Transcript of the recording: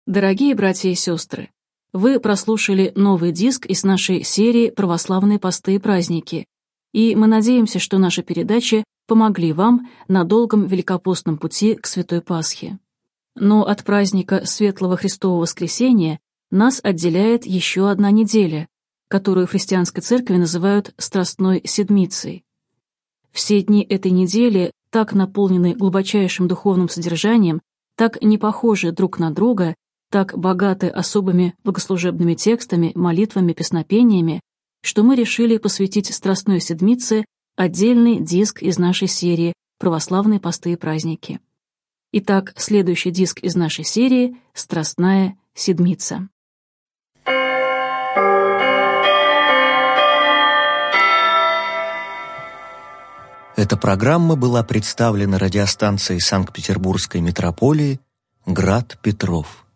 Дорогие братья и сестры, вы прослушали новый диск из нашей серии «Православные посты и праздники», и мы надеемся, что наши передачи помогли вам на долгом великопостном пути к Святой Пасхе. Но от праздника Светлого Христового Воскресения нас отделяет еще одна неделя, которую в христианской церкви называют Страстной Седмицей. Все дни этой недели так наполнены глубочайшим духовным содержанием, так не похожи друг на друга, так богаты особыми богослужебными текстами, молитвами, песнопениями, что мы решили посвятить Страстной Седмице отдельный диск из нашей серии «Православные посты и праздники». Итак, следующий диск из нашей серии «Страстная Седмица». Эта программа была представлена радиостанцией Санкт-Петербургской митрополии «Град Петров».